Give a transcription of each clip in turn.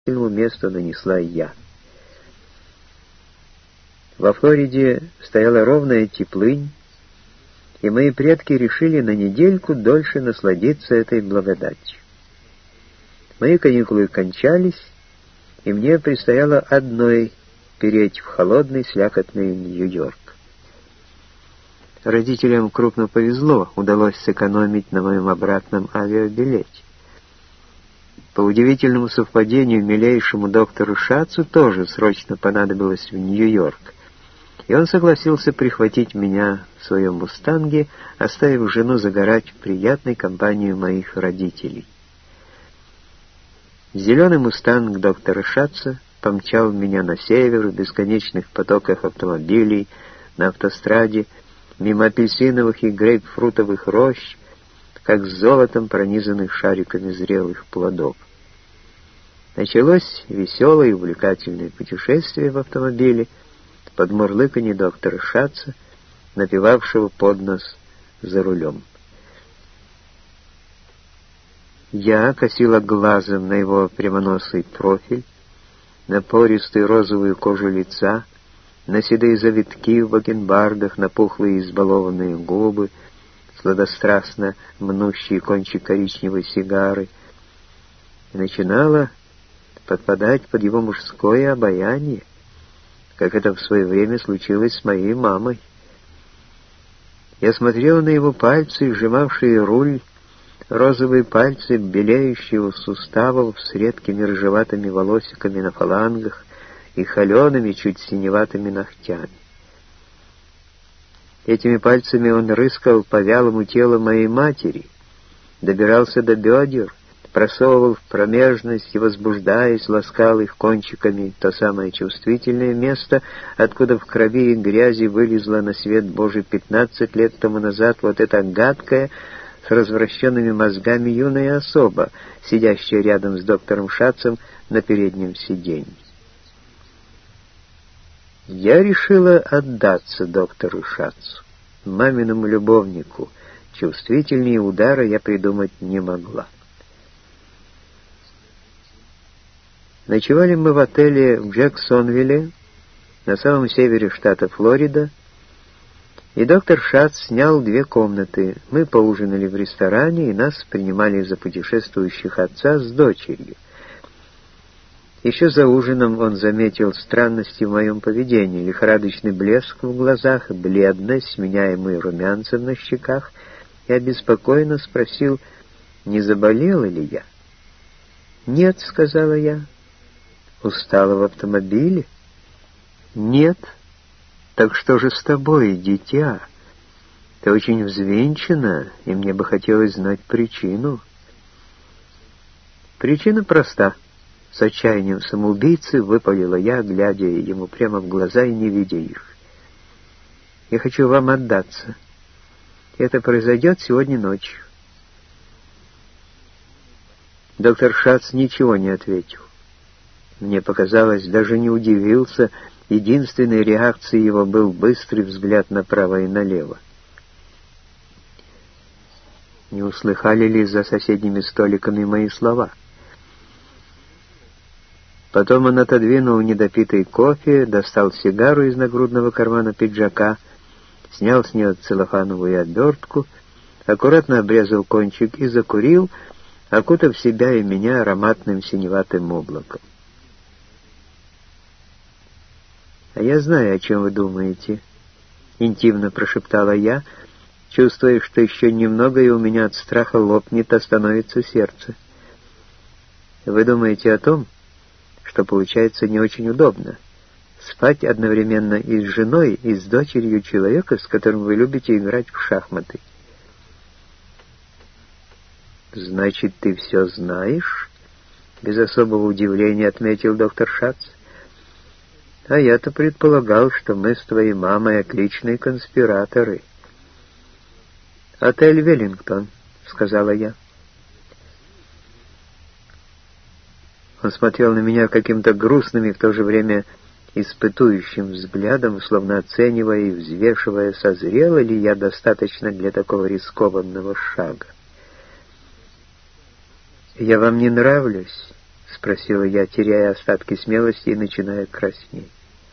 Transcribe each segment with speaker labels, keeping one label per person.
Speaker 1: месту нанесла я. Во Флориде стояла ровная теплынь, и мои предки решили на недельку дольше насладиться этой благодатью. Мои каникулы кончались, и мне предстояло одной переть в холодный слякотный Нью-Йорк. Родителям крупно повезло, удалось сэкономить на моем обратном авиабилете. По удивительному совпадению, милейшему доктору Шацу тоже срочно понадобилось в Нью-Йорк, и он согласился прихватить меня в своем «Мустанге», оставив жену загорать в приятной компании моих родителей. Зеленый «Мустанг» доктора Шаца помчал меня на север в бесконечных потоках автомобилей, на автостраде, мимо апельсиновых и грейпфрутовых рощ, как с золотом пронизанных шариками зрелых плодов. Началось веселое и увлекательное путешествие в автомобиле под мурлыканье доктора Шаца, напевавшего под нос за рулем. Я косила глазом на его прямоносый профиль, на пористую розовую кожу лица, на седые завитки в бакенбардах, на пухлые избалованные губы, сладострастно мнущие кончик коричневой сигары, и начинала подпадать под его мужское обаяние, как это в свое время случилось с моей мамой. Я смотрела на его пальцы, сжимавшие руль, розовые пальцы, белеющие у суставов с редкими рыжеватыми волосиками на фалангах и холеными, чуть синеватыми ногтями. Этими пальцами он рыскал по вялому телу моей матери, добирался до бедер, просовывал в промежность и, возбуждаясь, ласкал их кончиками то самое чувствительное место, откуда в крови и грязи вылезла на свет Божий 15 лет тому назад вот эта гадкая, с развращенными мозгами юная особа, сидящая рядом с доктором Шацем на переднем сиденье. Я решила отдаться доктору Шацу, маминому любовнику. Чувствительнее удара я придумать не могла. Ночевали мы в отеле в Джексонвилле, на самом севере штата Флорида, и доктор Шац снял 2 комнаты. Мы поужинали в ресторане, и нас принимали за путешествующих отца с дочерью. Еще за ужином он заметил странности в моем поведении, лихорадочный блеск в глазах, бледность, сменяемый румянцем на щеках, и обеспокоенно спросил, не заболела ли я. «Нет», — сказала я. «Устала в автомобиле?» «Нет». «Так что же с тобой, дитя? Ты очень взвинчена, и мне бы хотелось знать причину». «Причина проста», — с отчаянием самоубийцы выпалила я, глядя ему прямо в глаза и не видя их. «Я хочу вам отдаться. Это произойдет сегодня ночью». Доктор Шац ничего не ответил. Мне показалось, даже не удивился. Единственной реакцией его был быстрый взгляд направо и налево. Не услыхали ли за соседними столиками мои слова? Потом он отодвинул недопитый кофе, достал сигару из нагрудного кармана пиджака, снял с нее целлофановую обертку, аккуратно обрезал кончик и закурил, окутав себя и меня ароматным синеватым облаком. «А я знаю, о чем вы думаете», — интимно прошептала я, чувствуя, что еще немного, и у меня от страха лопнет, остановится сердце. «Вы думаете о том, что получается не очень удобно спать одновременно и с женой, и с дочерью человека, с которым вы любите играть в шахматы». «Значит, ты все знаешь?» — без особого удивления отметил доктор Шац. «А я-то предполагал, что мы с твоей мамой отличные конспираторы». «Отель «Веллингтон», — сказала я. Он смотрел на меня каким-то грустным и в то же время испытующим взглядом, словно оценивая и взвешивая, созрела ли я достаточно для такого рискованного шага. «Я вам не нравлюсь?» — спросила я, теряя остатки смелости и начиная краснеть.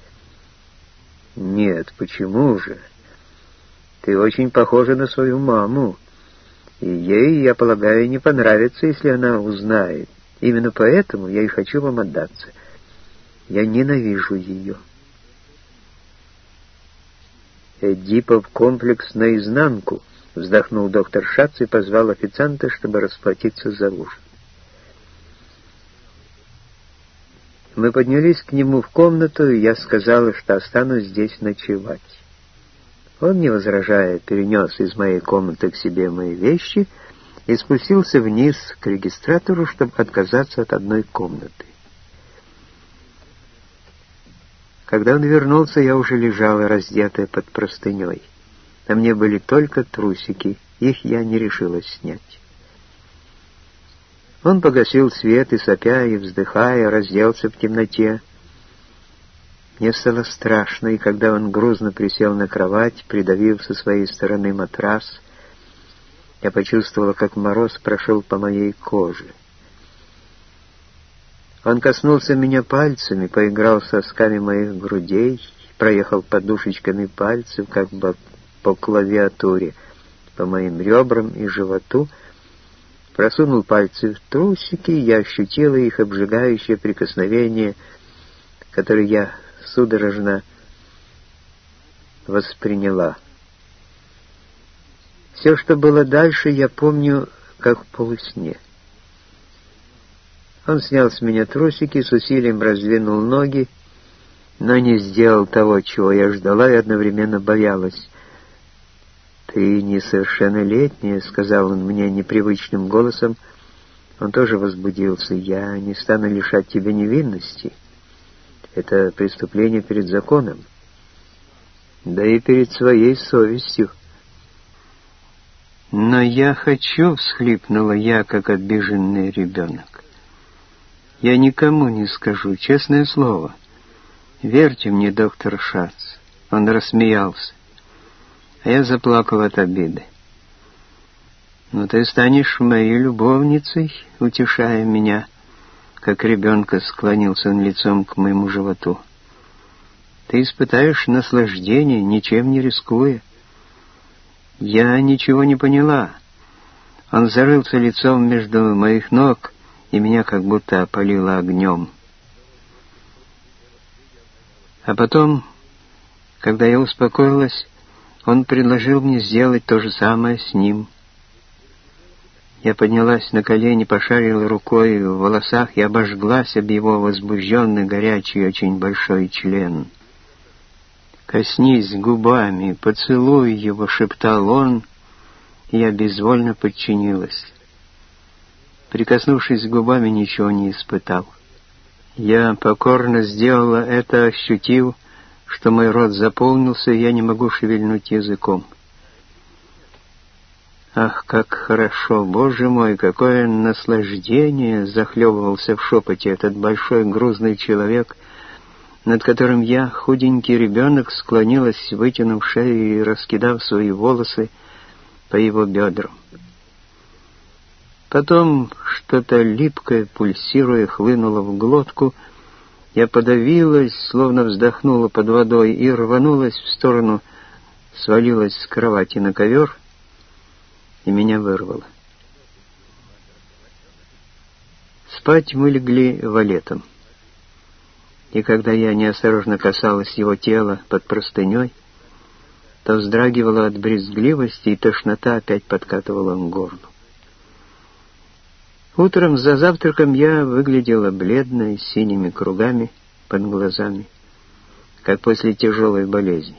Speaker 1: «Нет, почему же? Ты очень похожа на свою маму, и ей, я полагаю, не понравится, если она узнает. Именно поэтому я и хочу вам отдаться. Я ненавижу ее». «Эдипов комплекс наизнанку», — вздохнул доктор Шац и позвал официанта, чтобы расплатиться за ужин. Мы поднялись к нему в комнату, и я сказала, что останусь здесь ночевать. Он, не возражая, перенес из моей комнаты к себе мои вещи и спустился вниз к регистратору, чтобы отказаться от одной комнаты. Когда он вернулся, я уже лежала, раздетая под простыней. На мне были только трусики, их я не решилась снять. Он погасил свет и, сопя и вздыхая, разделся в темноте. Мне стало страшно, и когда он грузно присел на кровать, придавив со своей стороны матрас, я почувствовала, как мороз прошел по моей коже. Он коснулся меня пальцами, поиграл сосками моих грудей, проехал подушечками пальцев, как бы по клавиатуре, по моим ребрам и животу, просунул пальцы в трусики, и я ощутила их обжигающее прикосновение, которое я судорожно восприняла. Все, что было дальше, я помню, как в полусне. Он снял с меня трусики, с усилием раздвинул ноги, но не сделал того, чего я ждала и одновременно боялась. «Ты несовершеннолетняя», — сказал он мне непривычным голосом. Он тоже возбудился. «Я не стану лишать тебя невинности. Это преступление перед законом, да и перед своей совестью». «Но я хочу», — всхлипнула я, как обиженный ребенок. «Я никому не скажу, честное слово. Верьте мне, доктор Шац». Он рассмеялся. А я заплакал от обиды. «Ну ты станешь моей любовницей», — утешая меня, как ребенка, склонился он лицом к моему животу. «Ты испытаешь наслаждение, ничем не рискуя». Я ничего не поняла. Он зарылся лицом между моих ног, и меня как будто опалило огнем. А потом, когда я успокоилась, он предложил мне сделать то же самое с ним. Я поднялась на колени, пошарила рукой в волосах и обожглась об его возбужденный, горячий, очень большой член. «Коснись губами, поцелуй его», — шептал он, и я безвольно подчинилась. Прикоснувшись губами, ничего не испытал. Я покорно сделала это, ощутив, что мой рот заполнился, и я не могу шевельнуть языком. «Ах, как хорошо! Боже мой, какое наслаждение!» — захлебывался в шепоте этот большой грузный человек, над которым я, худенький ребенок, склонилась, вытянув шею и раскидав свои волосы по его бедрам. Потом что-то липкое, пульсируя, хлынуло в глотку. Я подавилась, словно вздохнула под водой, и рванулась в сторону, свалилась с кровати на ковер, и меня вырвало. Спать мы легли валетом. И когда я неосторожно касалась его тела под простыней, то вздрагивала от брезгливости, и тошнота опять подкатывала к горлу. Утром за завтраком я выглядела бледной, с синими кругами под глазами, как после тяжелой болезни,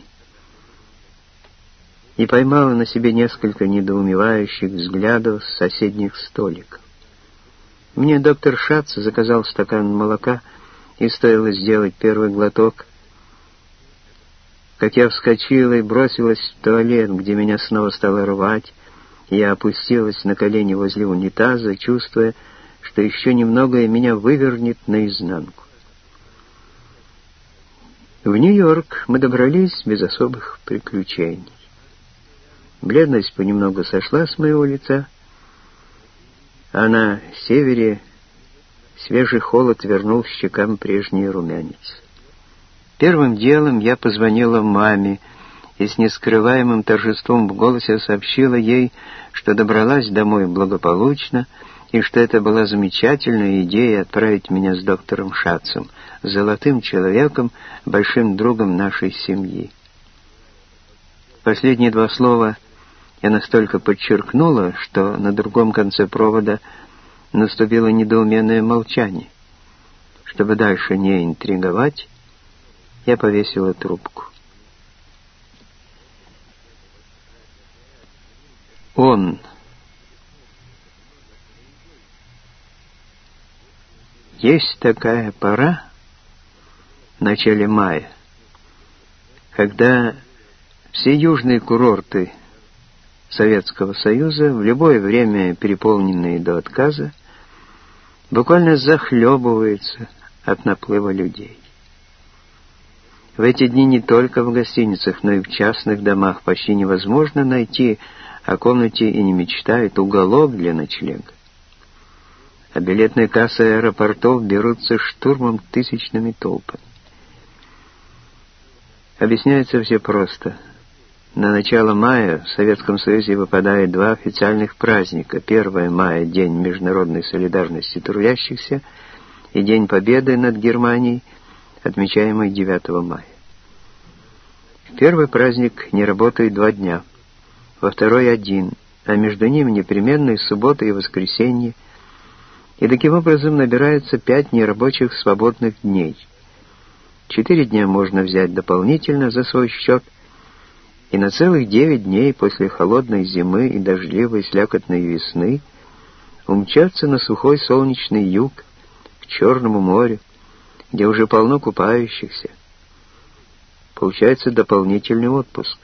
Speaker 1: и поймала на себе несколько недоумевающих взглядов с соседних столиков. Мне доктор Шац заказал стакан молока, и стоило сделать первый глоток, как я вскочила и бросилась в туалет, где меня снова стало рвать. Я опустилась на колени возле унитаза, чувствуя, что еще немного и меня вывернет наизнанку. В Нью-Йорк мы добрались без особых приключений. Бледность понемногу сошла с моего лица, а на севере Свежий холод вернул щекам прежний румянец. Первым делом я позвонила маме и с нескрываемым торжеством в голосе сообщила ей, что добралась домой благополучно, и что это была замечательная идея отправить меня с доктором Шатцем, золотым человеком, большим другом нашей семьи. Последние два слова я настолько подчеркнула, что на другом конце провода наступило недоуменное молчание. Чтобы дальше не интриговать, я повесила трубку. Он. Есть такая пора, в начале мая, когда все южные курорты Советского Союза, в любое время переполненные до отказа, буквально захлебываются от наплыва людей. В эти дни не только в гостиницах, но и в частных домах почти невозможно найти о комнате и не мечтает уголок для ночлега. А билетные кассы аэропортов берутся штурмом тысячными толпами. Объясняется все просто. На начало мая в Советском Союзе выпадает два официальных праздника. 1 мая — День международной солидарности трудящихся, и День Победы над Германией, отмечаемый 9 мая. В первый праздник не работает 2 дня, во второй — 1, а между ними непременные суббота и воскресенье, и таким образом набирается 5 нерабочих свободных дней. 4 дня можно взять дополнительно за свой счет, и на целых 9 дней после холодной зимы и дождливой слякотной весны умчаться на сухой солнечный юг, к Черному морю, где уже полно купающихся. Получается дополнительный отпуск.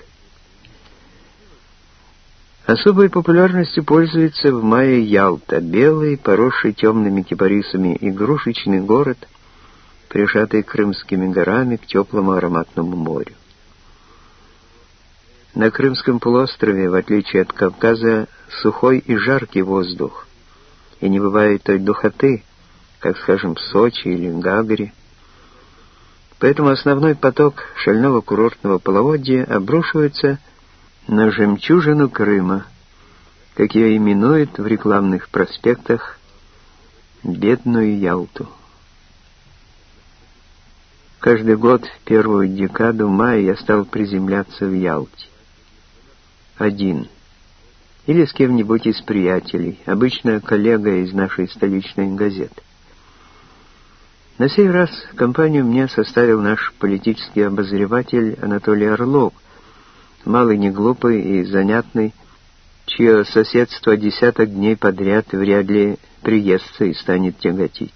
Speaker 1: Особой популярностью пользуется в мае Ялта, белый, поросший темными кипарисами игрушечный город, прижатый Крымскими горами к теплому ароматному морю. На Крымском полуострове, в отличие от Кавказа, сухой и жаркий воздух, и не бывает той духоты, как, скажем, в Сочи или Гагаре. Поэтому основной поток шального курортного половодья обрушивается на жемчужину Крыма, как ее именуют в рекламных проспектах, бедную Ялту. Каждый год в первую декаду мая я стал приземляться в Ялте. Один. Или с кем-нибудь из приятелей, обычно коллега из нашей столичной газеты. На сей раз компанию мне составил наш политический обозреватель Анатолий Орлов, малый, неглупый и занятный, чье соседство 10 дней подряд вряд ли приестся и станет тяготить.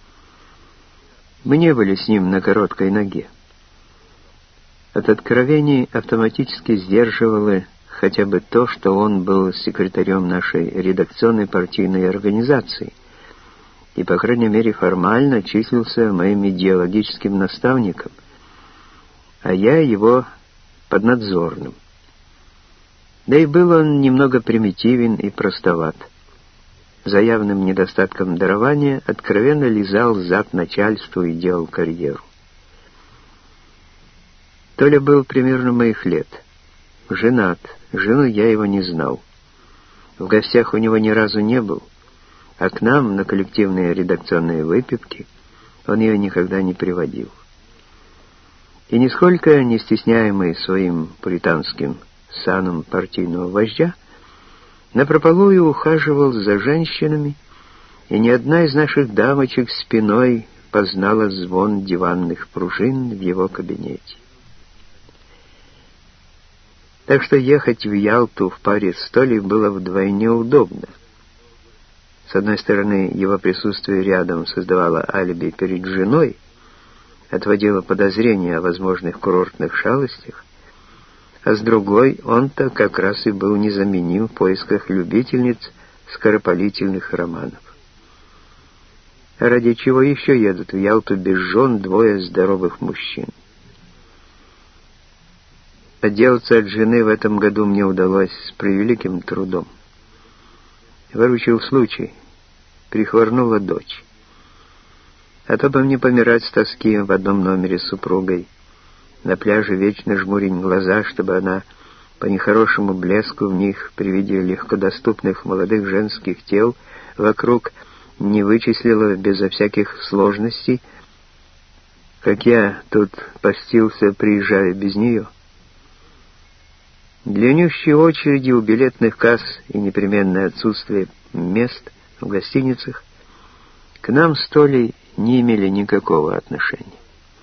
Speaker 1: Мы не были с ним на короткой ноге. От откровений автоматически сдерживало хотя бы то, что он был секретарем нашей редакционной партийной организации и, по крайней мере, формально числился моим идеологическим наставником, а я его поднадзорным. Да и был он немного примитивен и простоват. За явным недостатком дарования откровенно лизал зад начальству и делал карьеру. Толя был примерно моих лет. Женат. Жену я его не знал. В гостях у него ни разу не был, а к нам на коллективные редакционные выпивки он ее никогда не приводил. И нисколько не стесняемый своим пуританским саном партийного вождя, напропалую ухаживал за женщинами, и ни одна из наших дамочек спиной познала звон диванных пружин в его кабинете. Так что ехать в Ялту в паре с Толей было вдвойне удобно. С одной стороны, его присутствие рядом создавало алиби перед женой, отводило подозрения о возможных курортных шалостях, а с другой, он-то как раз и был незаменим в поисках любительниц скоропалительных романов. А ради чего еще едут в Ялту без жен 2 здоровых мужчин? Отделаться от жены в этом году мне удалось с превеликим трудом. Выручил случай. Прихворнула дочь. А то бы мне помирать с тоски в одном номере с супругой. На пляже вечно жмурить глаза, чтобы она по нехорошему блеску в них при виде легкодоступных молодых женских тел вокруг не вычислила безо всяких сложностей, как я тут постился, приезжая без нее. Длиннющие очереди у билетных касс и непременное отсутствие мест в гостиницах к нам с Толей не имели никакого отношения.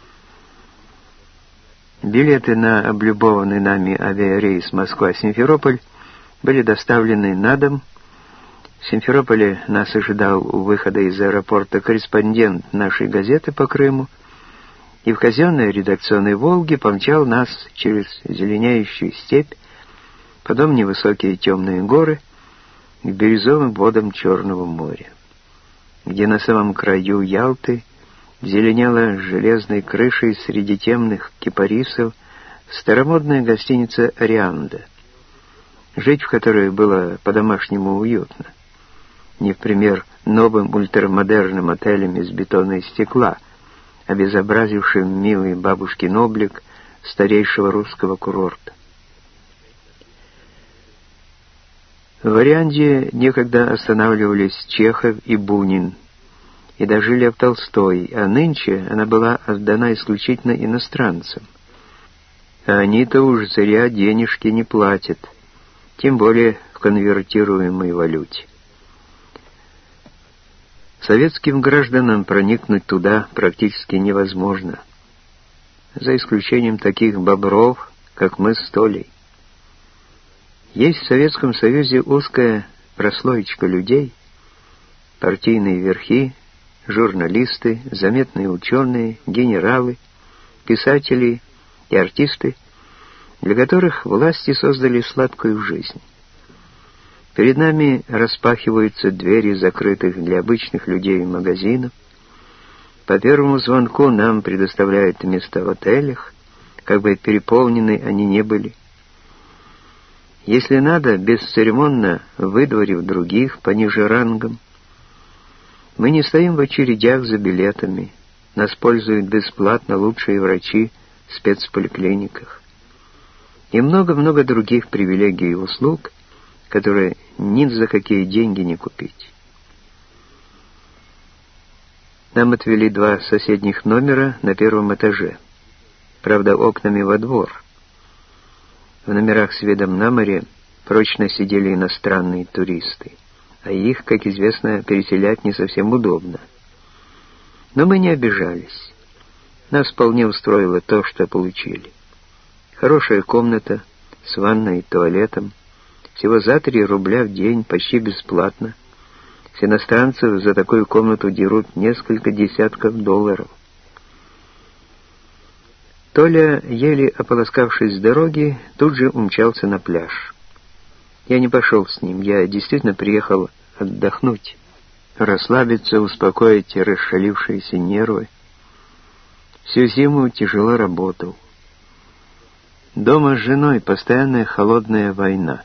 Speaker 1: Билеты на облюбованный нами авиарейс Москва-Симферополь были доставлены на дом. В Симферополе нас ожидал у выхода из аэропорта корреспондент нашей газеты по Крыму, и в казенной редакционной «Волге» помчал нас через зеленеющую степь, потом невысокие темные горы, к бирюзовым водам Черного моря, где на самом краю Ялты зеленела железной крышей среди темных кипарисов старомодная гостиница «Орианда», жить в которой было по-домашнему уютно, не в пример новым ультрамодерным отелям из бетона и стекла, обезобразившим милый бабушкин облик старейшего русского курорта. В «Орианде» некогда останавливались Чехов и Бунин, и даже Лев Толстой, а нынче она была отдана исключительно иностранцам. А они-то уж зря денежки не платят, тем более в конвертируемой валюте. Советским гражданам проникнуть туда практически невозможно, за исключением таких бобров, как мы с Толей. Есть в Советском Союзе узкая прослоечка людей, партийные верхи, журналисты, заметные ученые, генералы, писатели и артисты, для которых власти создали сладкую жизнь. Перед нами распахиваются двери закрытых для обычных людей магазинов. По первому звонку нам предоставляют места в отелях, как бы переполнены они не были. Если надо, бесцеремонно выдворив других пониже рангом. Мы не стоим в очередях за билетами. Нас пользуют бесплатно лучшие врачи в спецполиклиниках. И много-много других привилегий и услуг, которые ни за какие деньги не купить. Нам отвели 2 соседних номера на первом этаже, правда, окнами во двор. В номерах с видом на море прочно сидели иностранные туристы, а их, как известно, переселять не совсем удобно. Но мы не обижались. Нас вполне устроило то, что получили. Хорошая комната с ванной и туалетом, всего за 3 рубля в день, почти бесплатно. С иностранцев за такую комнату дерут несколько десятков долларов. Толя, еле ополоскавшись с дороги, тут же умчался на пляж. Я не пошел с ним, я действительно приехал отдохнуть, расслабиться, успокоить расшалившиеся нервы. Всю зиму тяжело работал. Дома с женой постоянная холодная война.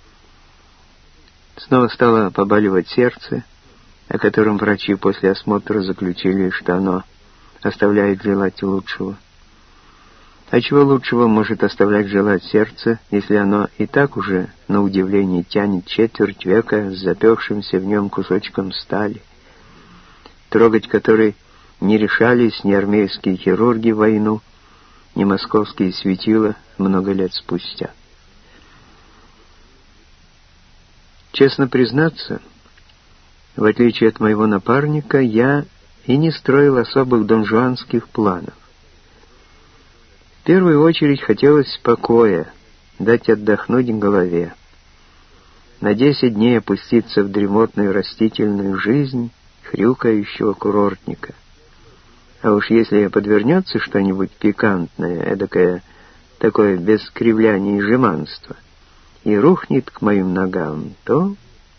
Speaker 1: Снова стало побаливать сердце, о котором врачи после осмотра заключили, что оно оставляет желать лучшего. А чего лучшего может оставлять желать сердце, если оно и так уже, на удивление, тянет четверть века с запекшимся в нем кусочком стали, трогать который не решались ни армейские хирурги в войну, ни московские светила много лет спустя. Честно признаться, в отличие от моего напарника, я и не строил особых донжуанских планов. В первую очередь хотелось покоя, дать отдохнуть голове, на 10 дней опуститься в дремотную растительную жизнь хрюкающего курортника. А уж если подвернется что-нибудь пикантное, эдакое, такое без кривляния и жеманства, и рухнет к моим ногам, то...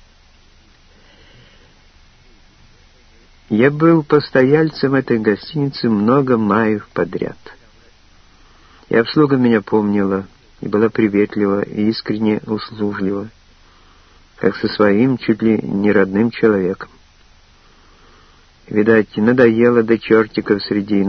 Speaker 1: Я был постояльцем этой гостиницы много маев подряд. И обслуга меня помнила, и была приветлива, и искренне услужлива, как со своим чуть ли не родным человеком. Видать, надоело до чертиков среди